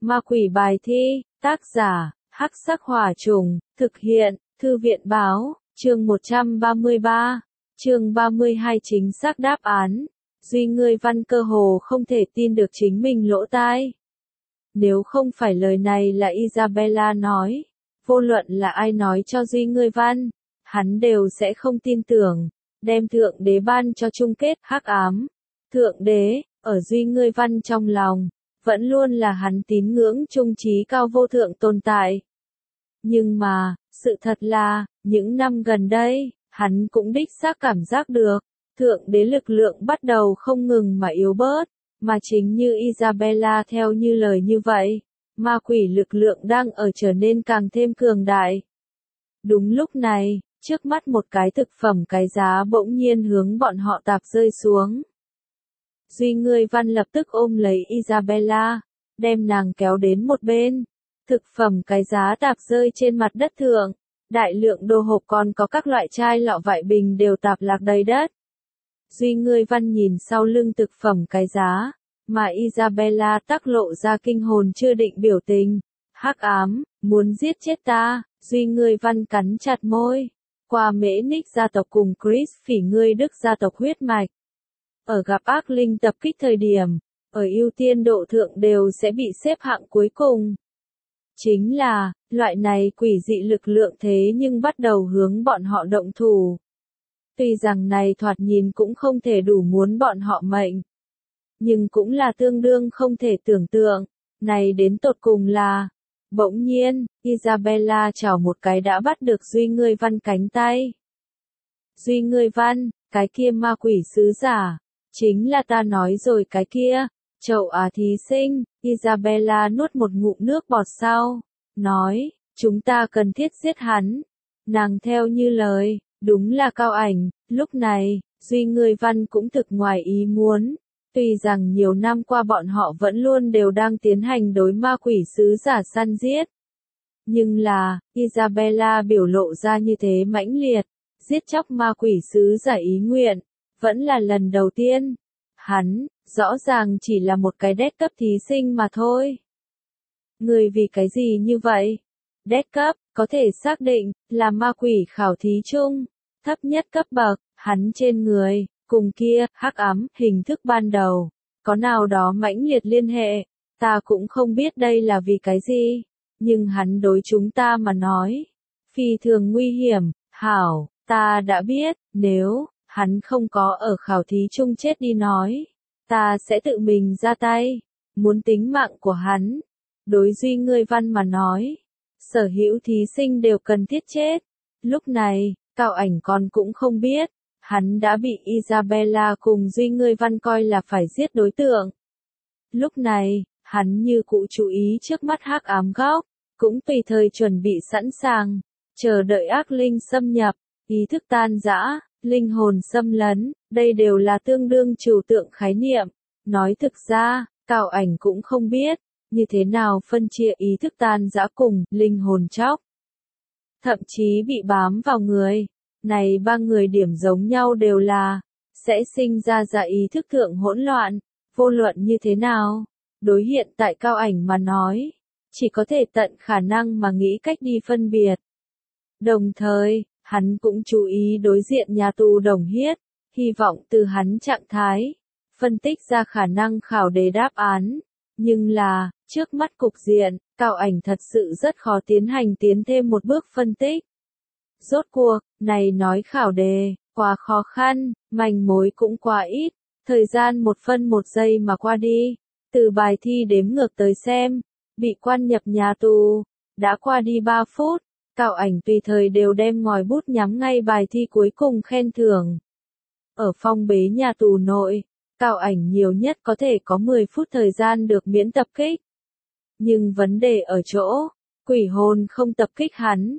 Ma quỷ bài thi, tác giả, Hắc Sắc Hỏa Trùng, thực hiện, Thư viện báo, chương 133, chương 32 chính xác đáp án. Duy Ngươi Văn cơ hồ không thể tin được chính mình lỗ tai. Nếu không phải lời này là Isabella nói, vô luận là ai nói cho Duy Ngươi Văn, hắn đều sẽ không tin tưởng, đem Thượng Đế ban cho chung kết hắc ám. Thượng Đế, ở Duy Ngươi Văn trong lòng, vẫn luôn là hắn tín ngưỡng trung trí cao vô thượng tồn tại. Nhưng mà, sự thật là, những năm gần đây, hắn cũng đích xác cảm giác được, Thượng Đế lực lượng bắt đầu không ngừng mà yếu bớt, mà chính như Isabella theo như lời như vậy, ma quỷ lực lượng đang ở trở nên càng thêm cường đại. Đúng lúc này, trước mắt một cái thực phẩm cái giá bỗng nhiên hướng bọn họ tạp rơi xuống. Duy Ngươi Văn lập tức ôm lấy Isabella, đem nàng kéo đến một bên. Thực phẩm cái giá tạp rơi trên mặt đất thượng, đại lượng đồ hộp còn có các loại chai lọ vại bình đều tạp lạc đầy đất. Duy Ngươi Văn nhìn sau lưng thực phẩm cái giá, mà Isabella tắc lộ ra kinh hồn chưa định biểu tình. Hắc ám, muốn giết chết ta, Duy Ngươi Văn cắn chặt môi. Qua Mễ Ních gia tộc cùng Chris Phỉ Ngươi Đức gia tộc huyết mạch. Ở gặp ác linh tập kích thời điểm, ở ưu tiên độ thượng đều sẽ bị xếp hạng cuối cùng. Chính là, loại này quỷ dị lực lượng thế nhưng bắt đầu hướng bọn họ động thủ. Tuy rằng này thoạt nhìn cũng không thể đủ muốn bọn họ mệnh. Nhưng cũng là tương đương không thể tưởng tượng, này đến tột cùng là. Bỗng nhiên, Isabella chảo một cái đã bắt được Duy Ngươi Văn cánh tay. Duy Ngươi Văn, cái kia ma quỷ sứ giả, chính là ta nói rồi cái kia, chậu thí sinh, Isabella nuốt một ngụm nước bọt sau, nói, chúng ta cần thiết giết hắn. Nàng theo như lời, đúng là Cao Ảnh, lúc này, Duy Ngươi Văn cũng thực ngoài ý muốn. Tuy rằng nhiều năm qua bọn họ vẫn luôn đều đang tiến hành đối ma quỷ sứ giả săn giết. Nhưng là, Isabella biểu lộ ra như thế mãnh liệt, giết chóc ma quỷ sứ giả ý nguyện, vẫn là lần đầu tiên. Hắn, rõ ràng chỉ là một cái đét cấp thí sinh mà thôi. Người vì cái gì như vậy? Đét cấp, có thể xác định, là ma quỷ khảo thí chung, thấp nhất cấp bậc, hắn trên người. Cùng kia, hắc ám, hình thức ban đầu, có nào đó mãnh liệt liên hệ, ta cũng không biết đây là vì cái gì, nhưng hắn đối chúng ta mà nói, phi thường nguy hiểm, hảo, ta đã biết, nếu, hắn không có ở khảo thí chung chết đi nói, ta sẽ tự mình ra tay, muốn tính mạng của hắn, đối Duy Ngươi Văn mà nói, sở hữu thí sinh đều cần thiết chết, lúc này, Cao Ảnh còn cũng không biết. Hắn đã bị Isabella cùng Duy Ngươi Văn coi là phải giết đối tượng. Lúc này, hắn như cụ chú ý trước mắt hắc ám góc, cũng tùy thời chuẩn bị sẵn sàng, chờ đợi ác linh xâm nhập, ý thức tan rã, linh hồn xâm lấn, đây đều là tương đương trừu tượng khái niệm. Nói thực ra, Cao Ảnh cũng không biết, như thế nào phân chia ý thức tan rã cùng linh hồn chóc. Thậm chí bị bám vào người. Này ba người điểm giống nhau đều là, sẽ sinh ra ý thức thượng hỗn loạn, vô luận như thế nào, đối hiện tại Cao Ảnh mà nói, chỉ có thể tận khả năng mà nghĩ cách đi phân biệt. Đồng thời, hắn cũng chú ý đối diện nhà tù Đồng Hiết, hy vọng từ hắn trạng thái, phân tích ra khả năng khảo đề đáp án, nhưng là, trước mắt cục diện, Cao Ảnh thật sự rất khó tiến thêm một bước phân tích. Rốt cuộc, này nói khảo đề, quá khó khăn, manh mối cũng quá ít, thời gian 1 phân 1 giây mà qua đi, từ bài thi đếm ngược tới xem, bị quan nhập nhà tù, đã qua đi 3 phút, Cao Ảnh tùy thời đều đem ngòi bút nhắm ngay bài thi cuối cùng khen thưởng. Ở phong bế nhà tù nội, Cao Ảnh nhiều nhất có thể có 10 phút thời gian được miễn tập kích. Nhưng vấn đề ở chỗ, quỷ hồn không tập kích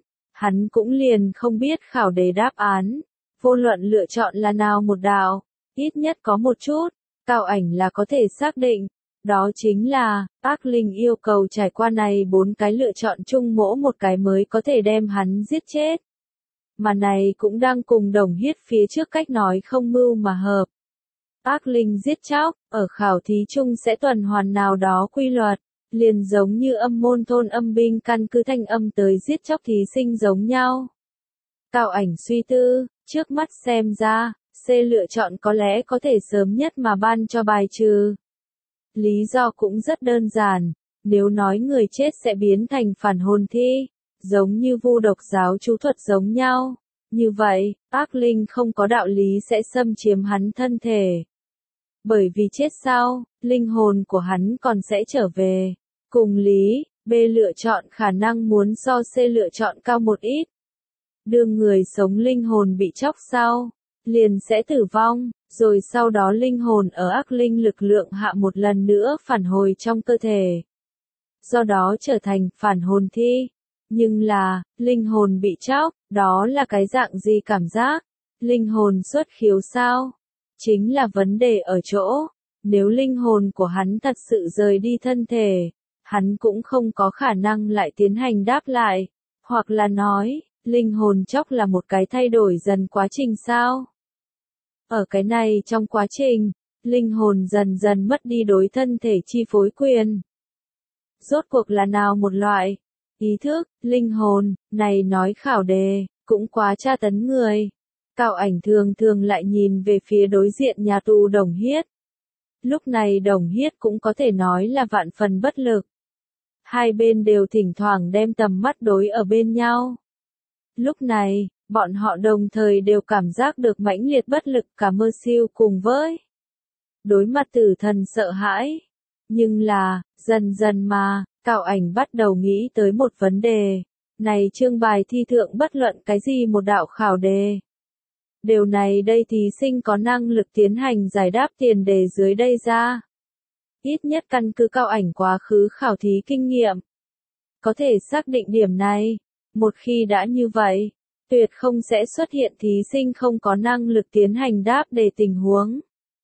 hắn cũng liền không biết khảo đề đáp án, vô luận lựa chọn là nào một đạo, ít nhất có một chút, Cao Ảnh là có thể xác định, đó chính là, ác linh yêu cầu trải qua này 4 cái lựa chọn chung mỗi một cái mới có thể đem hắn giết chết. Mà này cũng đang cùng Đồng Hiết phía trước cách nói không mưu mà hợp. Ác linh giết chóc, ở khảo thí chung sẽ tuần hoàn nào đó quy luật, liền giống như âm môn thôn âm binh căn cứ thanh âm tới giết chóc thí sinh giống nhau. Cao Ảnh suy tư, trước mắt xem ra, C lựa chọn có lẽ có thể sớm nhất mà ban cho bài trừ. Lý do cũng rất đơn giản, nếu nói người chết sẽ biến thành phản hồn thi, giống như vu độc giáo chú thuật giống nhau, như vậy, ác linh không có đạo lý sẽ xâm chiếm hắn thân thể. Bởi vì chết sau, linh hồn của hắn còn sẽ trở về. Cùng lý, B lựa chọn khả năng muốn so C lựa chọn cao một ít. Đương người sống linh hồn bị chóc sau, liền sẽ tử vong, rồi sau đó linh hồn ở ác linh lực lượng hạ một lần nữa phản hồi trong cơ thể. Do đó trở thành phản hồn thi. Nhưng là, linh hồn bị chóc, đó là cái dạng gì cảm giác? Linh hồn xuất khiếu sao? Chính là vấn đề ở chỗ, nếu linh hồn của hắn thật sự rời đi thân thể, hắn cũng không có khả năng lại tiến hành đáp lại, hoặc là nói, linh hồn chóc là một cái thay đổi dần quá trình sao? Ở cái này trong quá trình, linh hồn dần dần mất đi đối thân thể chi phối quyền. Rốt cuộc là nào một loại? Ý thức, linh hồn, này nói khảo đề, cũng quá tra tấn người. Cao Ảnh thường thường lại nhìn về phía đối diện nhà tù Đồng Hiết. Lúc này Đồng Hiết cũng có thể nói là vạn phần bất lực. Hai bên đều thỉnh thoảng đem tầm mắt đối ở bên nhau. Lúc này, bọn họ đồng thời đều cảm giác được mãnh liệt bất lực cả mơ siêu cùng với đối mặt tử thần sợ hãi. Nhưng là, dần dần mà, Cao Ảnh bắt đầu nghĩ tới một vấn đề. Này chương bài thi thượng bất luận cái gì một đạo khảo đề. Điều này đây thí sinh có năng lực tiến hành giải đáp tiền đề dưới đây ra. Ít nhất căn cứ Cao Ảnh quá khứ khảo thí kinh nghiệm. Có thể xác định điểm này. Một khi đã như vậy, tuyệt không sẽ xuất hiện thí sinh không có năng lực tiến hành đáp đề tình huống.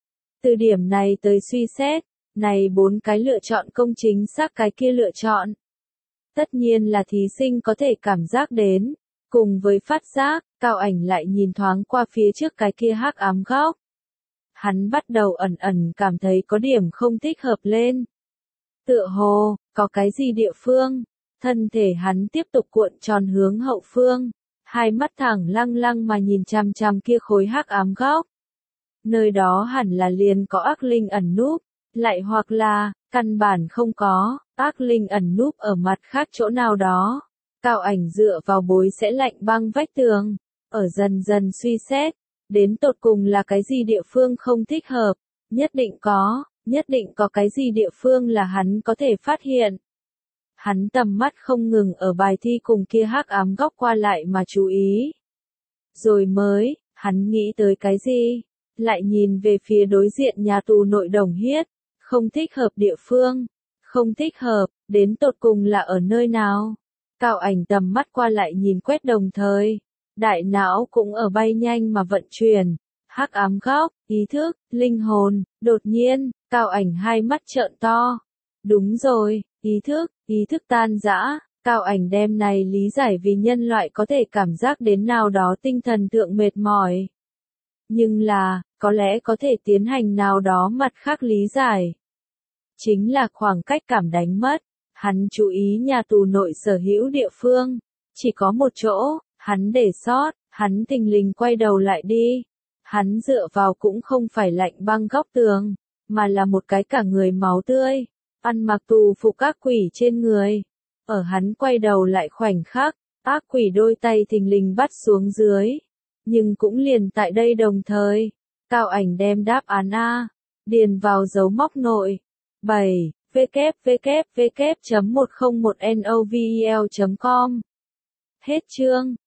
Từ điểm này tới suy xét, này 4 cái lựa chọn công chính xác cái kia lựa chọn. Tất nhiên là thí sinh có thể cảm giác đến, cùng với phát giác, Cao Ảnh lại nhìn thoáng qua phía trước cái kia hắc ám góc. Hắn bắt đầu ẩn ẩn cảm thấy có điểm không thích hợp lên. Tựa hồ, có cái gì địa phương, thân thể hắn tiếp tục cuộn tròn hướng hậu phương, hai mắt thẳng lăng lăng mà nhìn chằm chằm kia khối hắc ám góc. Nơi đó hẳn là liền có ác linh ẩn núp, lại hoặc là, căn bản không có, ác linh ẩn núp ở mặt khác chỗ nào đó. Cao Ảnh dựa vào bối sẽ lạnh băng vách tường, ở dần dần suy xét, đến tột cùng là cái gì địa phương không thích hợp, nhất định có cái gì địa phương là hắn có thể phát hiện. Hắn tầm mắt không ngừng ở bài thi cùng kia hắc ám góc qua lại mà chú ý. Rồi mới, hắn nghĩ tới cái gì? Lại nhìn về phía đối diện nhà tù nội Đồng Hiết, không thích hợp địa phương, không thích hợp, đến tột cùng là ở nơi nào? Cao Ảnh tầm mắt qua lại nhìn quét đồng thời, đại não cũng ở bay nhanh mà vận chuyển, hắc ám góc, ý thức, linh hồn, đột nhiên, Cao Ảnh hai mắt trợn to. Đúng rồi, ý thức tan rã, Cao Ảnh đem này lý giải vì nhân loại có thể cảm giác đến nào đó tinh thần thượng mệt mỏi. Nhưng là, có lẽ có thể tiến hành nào đó mặt khác lý giải. Chính là khoảng cách cảm đánh mất. Hắn chú ý nhà tù nội sở hữu địa phương. Chỉ có một chỗ, hắn để sót, hắn thình lình quay đầu lại đi. Hắn dựa vào cũng không phải lạnh băng góc tường, mà là một cái cả người máu tươi, ăn mặc tù phục ác quỷ trên người. Ở hắn quay đầu lại khoảnh khắc, ác quỷ đôi tay thình lình bắt xuống dưới. Nhưng cũng liền tại đây đồng thời, Cao Ảnh đem đáp án A, điền vào dấu móc nội. 7. www.101novel.com. Hết chương.